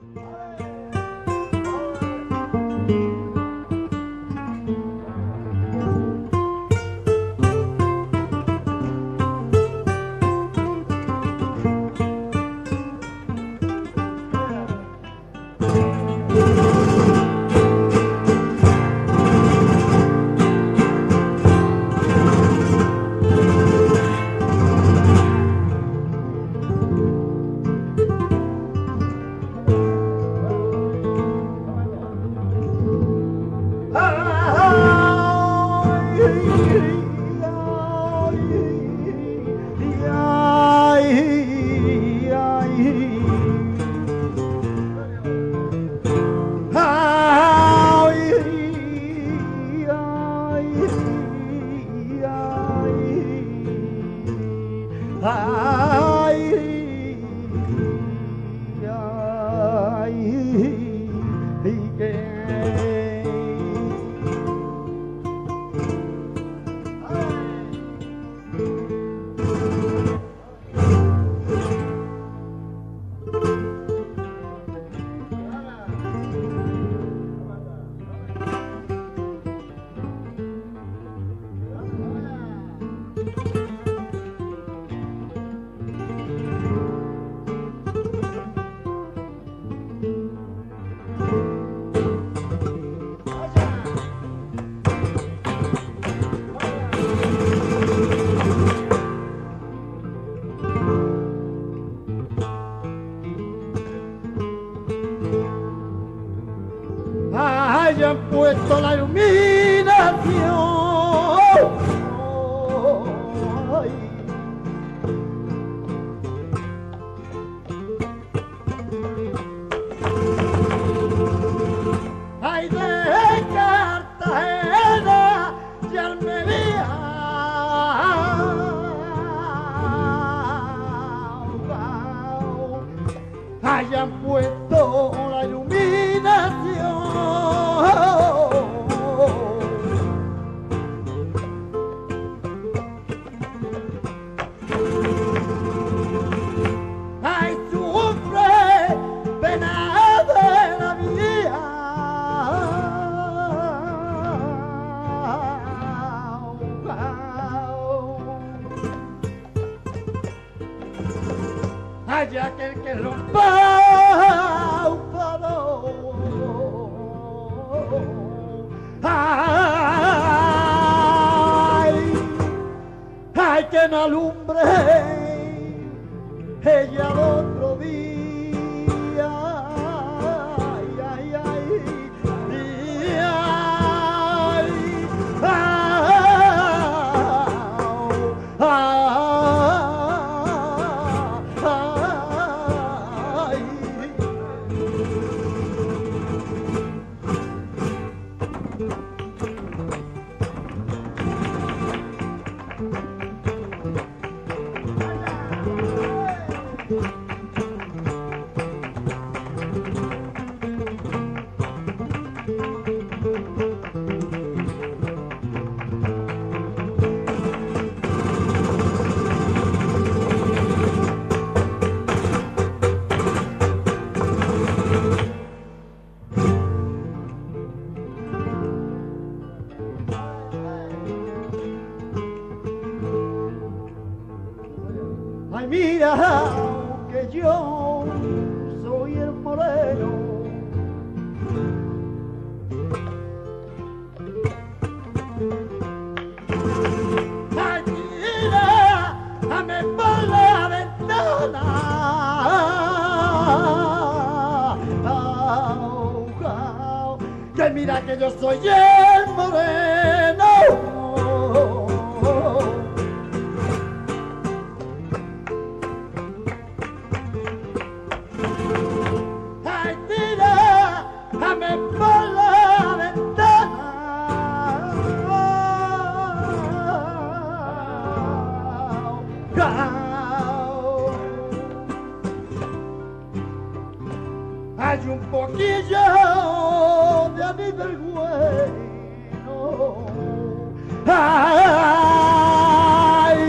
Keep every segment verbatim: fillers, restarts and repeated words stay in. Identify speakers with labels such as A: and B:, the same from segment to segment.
A: Hayan puesto la iluminación. Ay. Ay, de Cartagena y Almería, hayan puesto la iluminación. Ay, sufre pena de la vida. Hay aquel que rompa un faro. Ay, ay, que no alumbre ella al otro día. Ay, ay, ay, y ay, ay, ay, ay, mira que yo soy el moreno. Ay, mira, dame por la ventana. Au, au, que mira que yo soy el moreno. Ay, mira, dame por la ventana. Au. Hay un poquillo de Aníbal Bueno. Ay,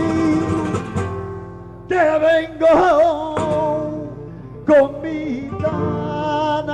A: que vengo con mi guitarra.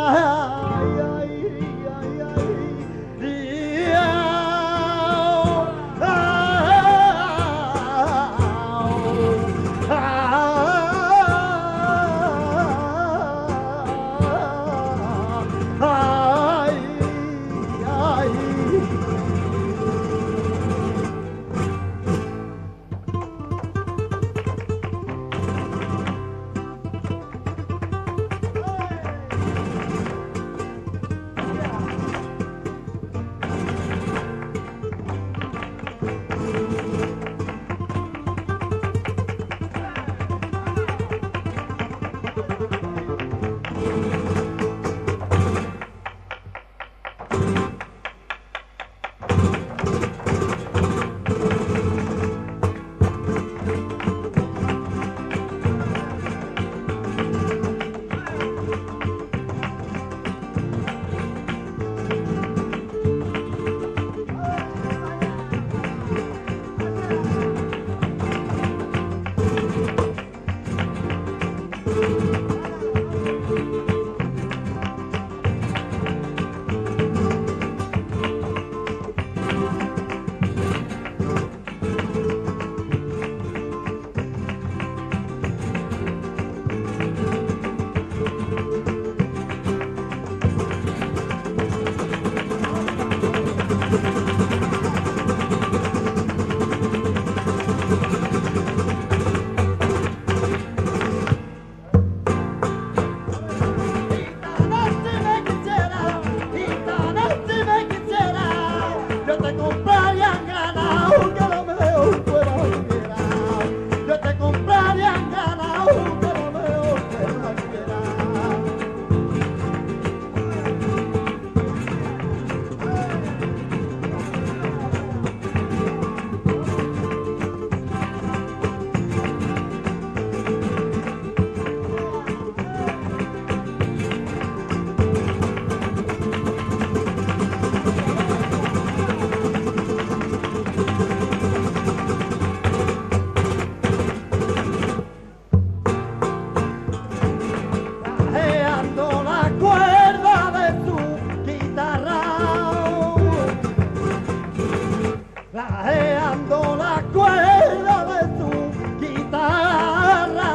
A: Trajeando la cuerda de su guitarra,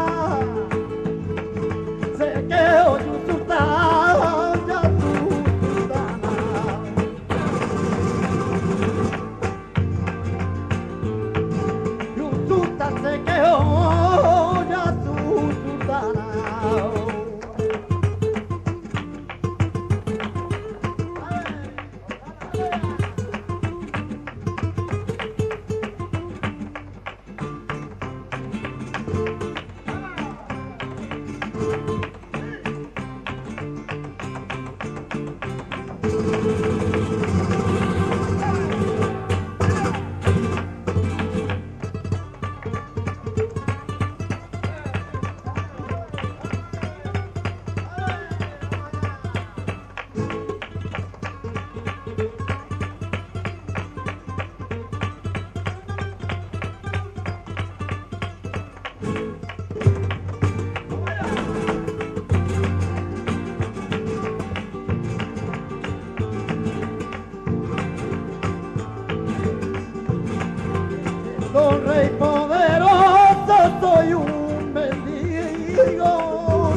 A: se quedó su sultana, ya su sultana. Su sultana se quedó, ya su sultana. Don Rey poderoso, soy un mendigo.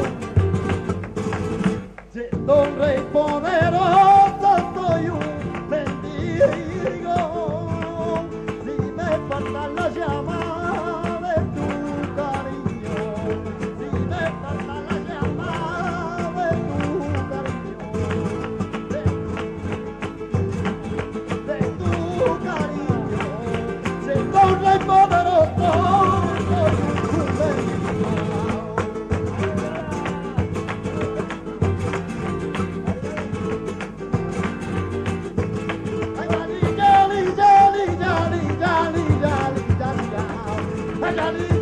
A: Don Rey poderoso, soy un mendigo. Si me falta la llama de tu cariño, si me falta la llama de tu cariño, de, de tu cariño. Don Rey poderoso, soy un mendigo. Ay, yali, yali, yali, yali, yali, yali, yali, yali.